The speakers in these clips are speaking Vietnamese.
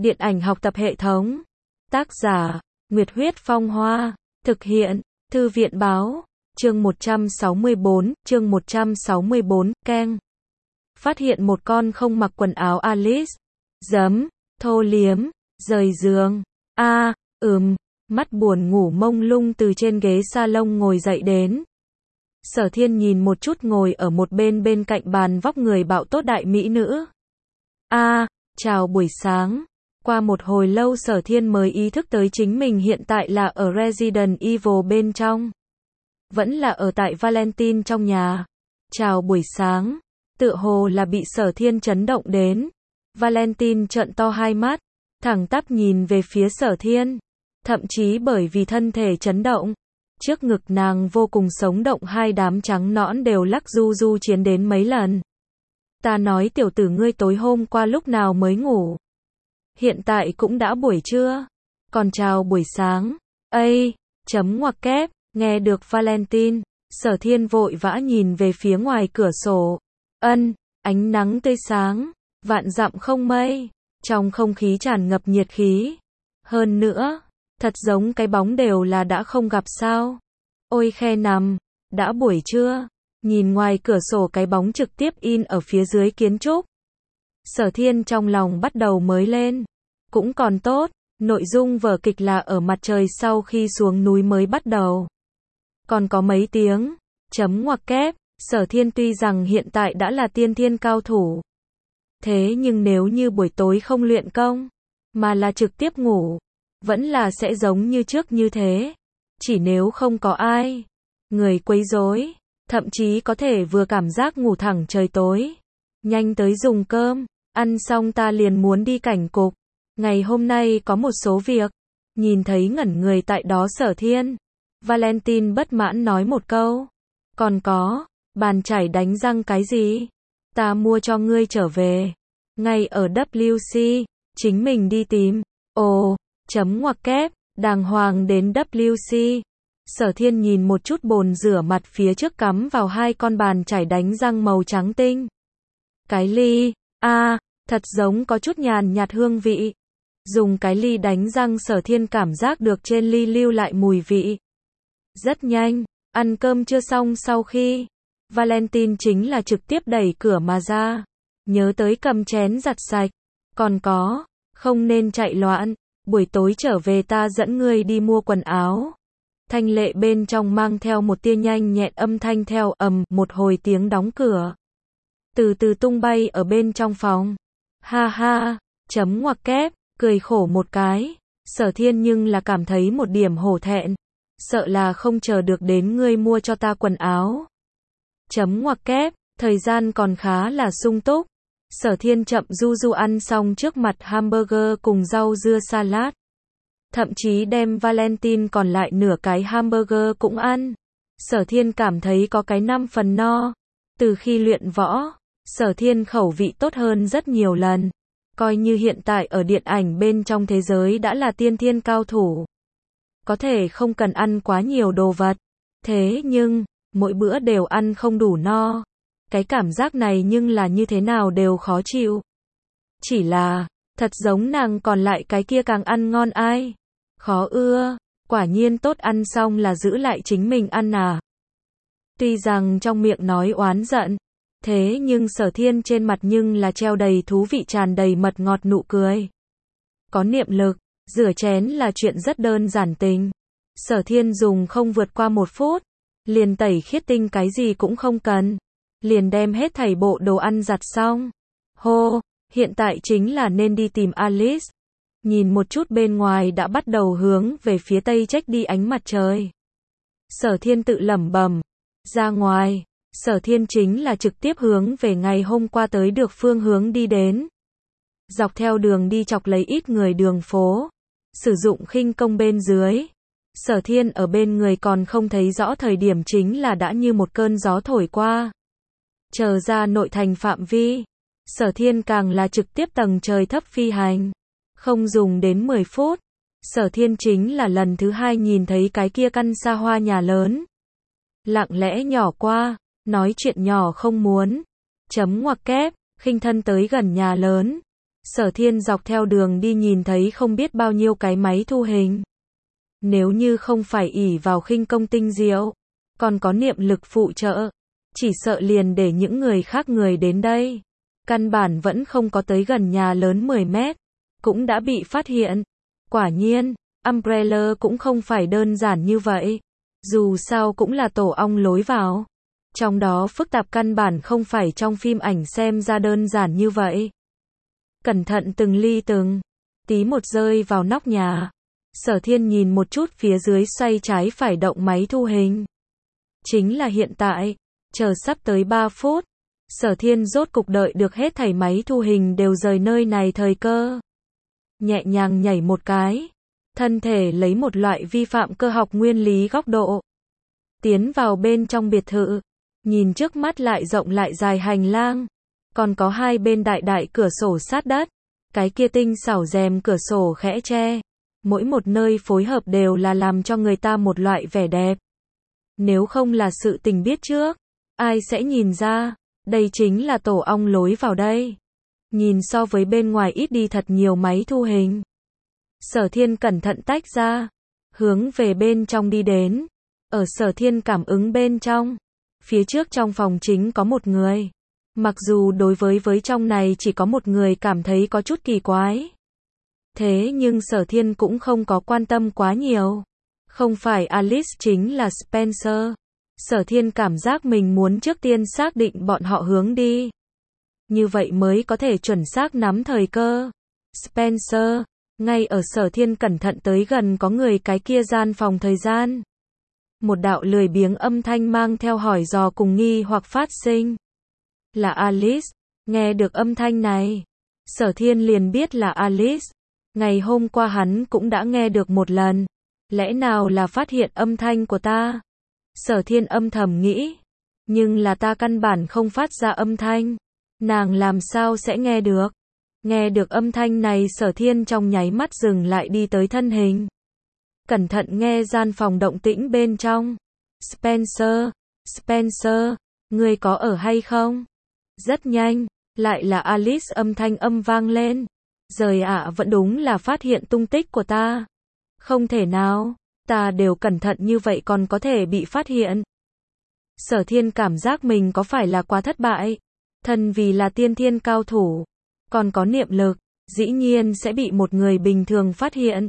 Điện ảnh học tập hệ thống. Tác giả, Nguyệt Huyết Phong Hoa. Thực hiện, Thư viện Báo. Chương 164, Keng. Phát hiện một con không mặc quần áo Alice. Giấm, thô liếm, rời giường. Mắt buồn ngủ mông lung từ trên ghế salon ngồi dậy đến. Sở Thiên nhìn một chút ngồi ở một bên bên cạnh bàn vóc người bạo tốt đại mỹ nữ. Chào buổi sáng. Qua một hồi lâu Sở Thiên mới ý thức tới chính mình hiện tại là ở Resident Evil bên trong. Vẫn là ở tại Valentine trong nhà. Chào buổi sáng. Tựa hồ là bị Sở Thiên chấn động đến. Valentine trợn to hai mắt, thẳng tắp nhìn về phía Sở Thiên. Thậm chí bởi vì thân thể chấn động, trước ngực nàng vô cùng sống động, hai đám trắng nõn đều lắc du du chiến đến mấy lần. Ta nói tiểu tử ngươi tối hôm qua lúc nào mới ngủ? Hiện tại cũng đã buổi trưa. Còn chào buổi sáng. Chấm ngoặc kép. Nghe được Valentine, Sở Thiên vội vã nhìn về phía ngoài cửa sổ. Ánh nắng tươi sáng, vạn dặm không mây, trong không khí tràn ngập nhiệt khí. Hơn nữa, thật giống cái bóng đều là đã không gặp sao. Ôi khe nằm, đã buổi trưa, nhìn ngoài cửa sổ cái bóng trực tiếp in ở phía dưới kiến trúc. Sở Thiên trong lòng bắt đầu mới lên. Cũng còn tốt, nội dung vở kịch là ở mặt trời sau khi xuống núi mới bắt đầu. Còn có mấy tiếng, chấm ngoặc kép, Sở Thiên tuy rằng hiện tại đã là tiên thiên cao thủ. Thế nhưng nếu như buổi tối không luyện công, mà là trực tiếp ngủ, vẫn là sẽ giống như trước như thế. Chỉ nếu không có ai, người quấy rối, thậm chí có thể vừa cảm giác ngủ thẳng trời tối. Nhanh tới dùng cơm, ăn xong ta liền muốn đi cảnh cục. Ngày hôm nay có một số việc. Nhìn thấy ngẩn người tại đó Sở Thiên, Valentine bất mãn nói một câu. Còn có, bàn chải đánh răng cái gì? Ta mua cho ngươi trở về. Ngay ở WC, chính mình đi tìm. Chấm ngoặc kép, đàng hoàng đến WC. Sở Thiên nhìn một chút bồn rửa mặt phía trước cắm vào hai con bàn chải đánh răng màu trắng tinh. Cái ly, thật giống có chút nhàn nhạt hương vị. Dùng cái ly đánh răng Sở Thiên cảm giác được trên ly lưu lại mùi vị. Rất nhanh, ăn cơm chưa xong sau khi, Valentine chính là trực tiếp đẩy cửa mà ra. Nhớ tới cầm chén giặt sạch. Còn có, không nên chạy loạn, buổi tối trở về ta dẫn ngươi đi mua quần áo. Thanh lệ bên trong mang theo một tia nhanh nhẹn âm thanh theo một hồi tiếng đóng cửa. Từ từ tung bay ở bên trong phòng. Chấm ngoặc kép, cười khổ một cái. Sở Thiên nhưng là cảm thấy một điểm hổ thẹn. Sợ là không chờ được đến ngươi mua cho ta quần áo. Chấm ngoặc kép, thời gian còn khá là sung túc. Sở Thiên chậm du du ăn xong trước mặt hamburger cùng rau dưa salad. Thậm chí đem Valentine còn lại nửa cái hamburger cũng ăn. Sở Thiên cảm thấy có cái 5 phần no. Từ khi luyện võ, Sở Thiên khẩu vị tốt hơn rất nhiều lần. Coi như hiện tại ở điện ảnh bên trong thế giới đã là tiên thiên cao thủ. Có thể không cần ăn quá nhiều đồ vật. Thế nhưng, mỗi bữa đều ăn không đủ no. Cái cảm giác này nhưng là như thế nào đều khó chịu. Chỉ là, thật giống nàng còn lại cái kia càng ăn ngon ai. Khó ưa, quả nhiên tốt ăn xong là giữ lại chính mình ăn à. Tuy rằng trong miệng nói oán giận, thế nhưng Sở Thiên trên mặt nhưng là treo đầy thú vị tràn đầy mật ngọt nụ cười. Có niệm lực, rửa chén là chuyện rất đơn giản tình. Sở Thiên dùng không vượt qua 1 phút, liền tẩy khiết tinh cái gì cũng không cần. Liền đem hết thảy bộ đồ ăn giặt xong. Hiện tại chính là nên đi tìm Alice. Nhìn một chút bên ngoài đã bắt đầu hướng về phía tây trách đi ánh mặt trời. Sở Thiên tự lẩm bẩm. Ra ngoài, Sở Thiên chính là trực tiếp hướng về ngày hôm qua tới được phương hướng đi đến. Dọc theo đường đi chọc lấy ít người đường phố. Sử dụng khinh công bên dưới. Sở Thiên ở bên người còn không thấy rõ thời điểm chính là đã như một cơn gió thổi qua. Chờ ra nội thành phạm vi, Sở Thiên càng là trực tiếp tầng trời thấp phi hành. Không dùng đến 10 phút, Sở Thiên chính là lần thứ 2 nhìn thấy cái kia căn xa hoa nhà lớn. Lặng lẽ nhỏ qua, nói chuyện nhỏ không muốn. Chấm ngoặc kép, khinh thân tới gần nhà lớn. Sở Thiên dọc theo đường đi nhìn thấy không biết bao nhiêu cái máy thu hình. Nếu như không phải ỷ vào khinh công tinh diệu, còn có niệm lực phụ trợ, chỉ sợ liền để những người khác người đến đây. Căn bản vẫn không có tới gần nhà lớn 10 mét, cũng đã bị phát hiện. Quả nhiên, Umbrella cũng không phải đơn giản như vậy. Dù sao cũng là tổ ong lối vào. Trong đó phức tạp căn bản không phải trong phim ảnh xem ra đơn giản như vậy. Cẩn thận từng ly từng tí một rơi vào nóc nhà. Sở Thiên nhìn một chút phía dưới xoay trái phải động máy thu hình. Chính là hiện tại, chờ sắp tới 3 phút. Sở Thiên rốt cục đợi được hết thảy máy thu hình đều rời nơi này thời cơ. Nhẹ nhàng nhảy một cái. Thân thể lấy một loại vi phạm cơ học nguyên lý góc độ. Tiến vào bên trong biệt thự. Nhìn trước mắt lại rộng lại dài hành lang. Còn có hai bên đại đại cửa sổ sát đất. Cái kia tinh xảo rèm cửa sổ khẽ che. Mỗi một nơi phối hợp đều là làm cho người ta một loại vẻ đẹp. Nếu không là sự tình biết trước, ai sẽ nhìn ra, đây chính là tổ ong lối vào đây. Nhìn so với bên ngoài ít đi thật nhiều máy thu hình. Sở Thiên cẩn thận tách ra, hướng về bên trong đi đến. Ở Sở Thiên cảm ứng bên trong, phía trước trong phòng chính có một người. Mặc dù đối với trong này chỉ có một người cảm thấy có chút kỳ quái. Thế nhưng Sở Thiên cũng không có quan tâm quá nhiều. Không phải Alice chính là Spencer. Sở Thiên cảm giác mình muốn trước tiên xác định bọn họ hướng đi. Như vậy mới có thể chuẩn xác nắm thời cơ. Spencer, ngay ở Sở Thiên cẩn thận tới gần có người cái kia gian phòng thời gian. Một đạo lười biếng âm thanh mang theo hỏi dò cùng nghi hoặc phát sinh. Là Alice. Nghe được âm thanh này, Sở Thiên liền biết là Alice. Ngày hôm qua hắn cũng đã nghe được một lần. Lẽ nào là phát hiện âm thanh của ta? Sở Thiên âm thầm nghĩ. Nhưng là ta căn bản không phát ra âm thanh. Nàng làm sao sẽ nghe được? Nghe được âm thanh này Sở Thiên trong nháy mắt dừng lại đi tới thân hình. Cẩn thận nghe gian phòng động tĩnh bên trong. Spencer, Spencer, ngươi có ở hay không? Rất nhanh, lại là Alice âm thanh vang lên. Giời ạ, vẫn đúng là phát hiện tung tích của ta. Không thể nào, ta đều cẩn thận như vậy còn có thể bị phát hiện. Sở Thiên cảm giác mình có phải là quá thất bại. Thân vì là tiên thiên cao thủ, còn có niệm lực, dĩ nhiên sẽ bị một người bình thường phát hiện.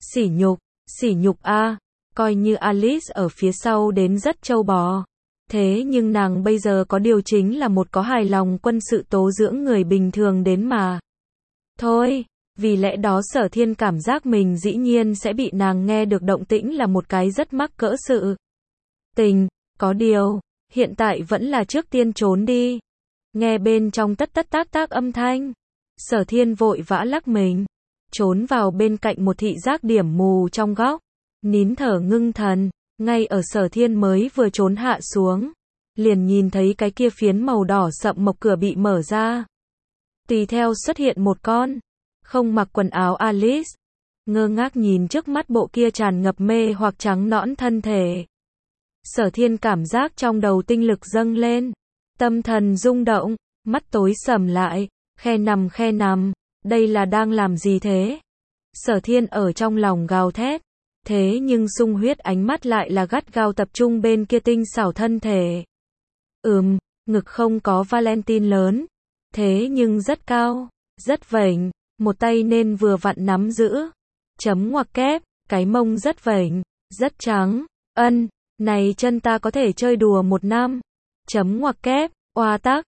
Sỉ nhục a, coi như Alice ở phía sau đến rất trâu bò. Thế nhưng nàng bây giờ có điều chính là một có hài lòng quân sự tố dưỡng người bình thường đến mà. Thôi, vì lẽ đó Sở Thiên cảm giác mình dĩ nhiên sẽ bị nàng nghe được động tĩnh là một cái rất mắc cỡ sự tình. Có điều, hiện tại vẫn là trước tiên trốn đi. Nghe bên trong tất tất tác tác âm thanh. Sở Thiên vội vã lắc mình. Trốn vào bên cạnh một thị giác điểm mù trong góc. Nín thở ngưng thần. Ngay ở Sở Thiên mới vừa trốn hạ xuống. Liền nhìn thấy cái kia phiến màu đỏ sậm mộc cửa bị mở ra. Tùy theo xuất hiện một con không mặc quần áo Alice. Ngơ ngác nhìn trước mắt bộ kia tràn ngập mê hoặc trắng nõn thân thể. Sở Thiên cảm giác trong đầu tinh lực dâng lên. Tâm thần rung động, mắt tối sầm lại, khe nằm, đây là đang làm gì thế? Sở Thiên ở trong lòng gào thét, thế nhưng sung huyết ánh mắt lại là gắt gao tập trung bên kia tinh xảo thân thể. Ngực không có Valentine lớn, thế nhưng rất cao, rất vểnh, một tay nên vừa vặn nắm giữ. Chấm ngoặc kép, cái mông rất vểnh, rất trắng, này chân ta có thể chơi đùa một năm. Chấm ngoặc kép, oa tắc,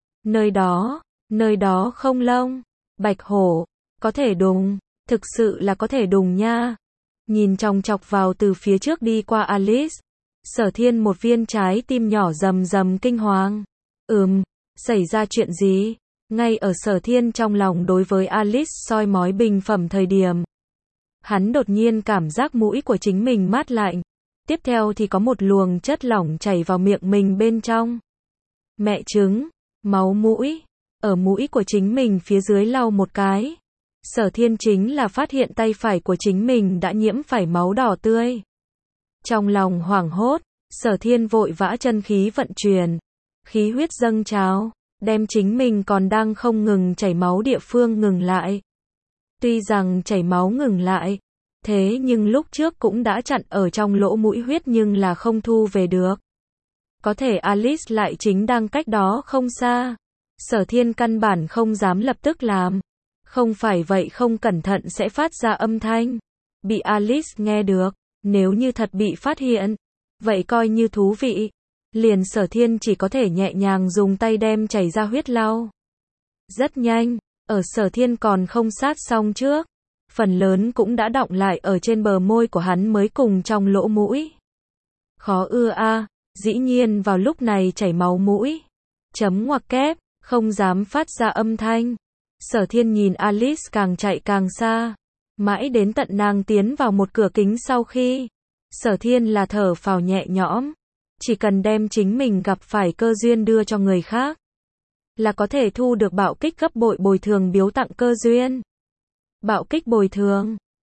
nơi đó không lông, bạch hổ, có thể đùng, thực sự là có thể đùng nha. Nhìn chòng chọc vào từ phía trước đi qua Alice, Sở Thiên một viên trái tim nhỏ rầm rầm kinh hoàng. Xảy ra chuyện gì? Ngay ở Sở Thiên trong lòng đối với Alice soi mói bình phẩm thời điểm, hắn đột nhiên cảm giác mũi của chính mình mát lạnh. Tiếp theo thì có một luồng chất lỏng chảy vào miệng mình bên trong. Mẹ trứng, máu mũi. Ở mũi của chính mình phía dưới lau một cái. Sở Thiên chính là phát hiện tay phải của chính mình đã nhiễm phải máu đỏ tươi. Trong lòng hoảng hốt, Sở Thiên vội vã chân khí vận chuyển. Khí huyết dâng trào, đem chính mình còn đang không ngừng chảy máu địa phương ngừng lại. Tuy rằng chảy máu ngừng lại, thế nhưng lúc trước cũng đã chặn ở trong lỗ mũi huyết nhưng là không thu về được. Có thể Alice lại chính đang cách đó không xa. Sở Thiên căn bản không dám lập tức làm. Không phải vậy không cẩn thận sẽ phát ra âm thanh. Bị Alice nghe được. Nếu như thật bị phát hiện, vậy coi như thú vị. Liền Sở Thiên chỉ có thể nhẹ nhàng dùng tay đem chảy ra huyết lau. Rất nhanh, ở Sở Thiên còn không sát xong trước. Phần lớn cũng đã đọng lại ở trên bờ môi của hắn mới cùng trong lỗ mũi. Khó ưa a, dĩ nhiên vào lúc này chảy máu mũi. Chấm ngoặc kép, không dám phát ra âm thanh. Sở Thiên nhìn Alice càng chạy càng xa. Mãi đến tận nàng tiến vào một cửa kính sau khi. Sở Thiên là thở phào nhẹ nhõm. Chỉ cần đem chính mình gặp phải cơ duyên đưa cho người khác. Là có thể thu được bạo kích gấp bội bồi thường biếu tặng cơ duyên. Bạo kích bồi thường.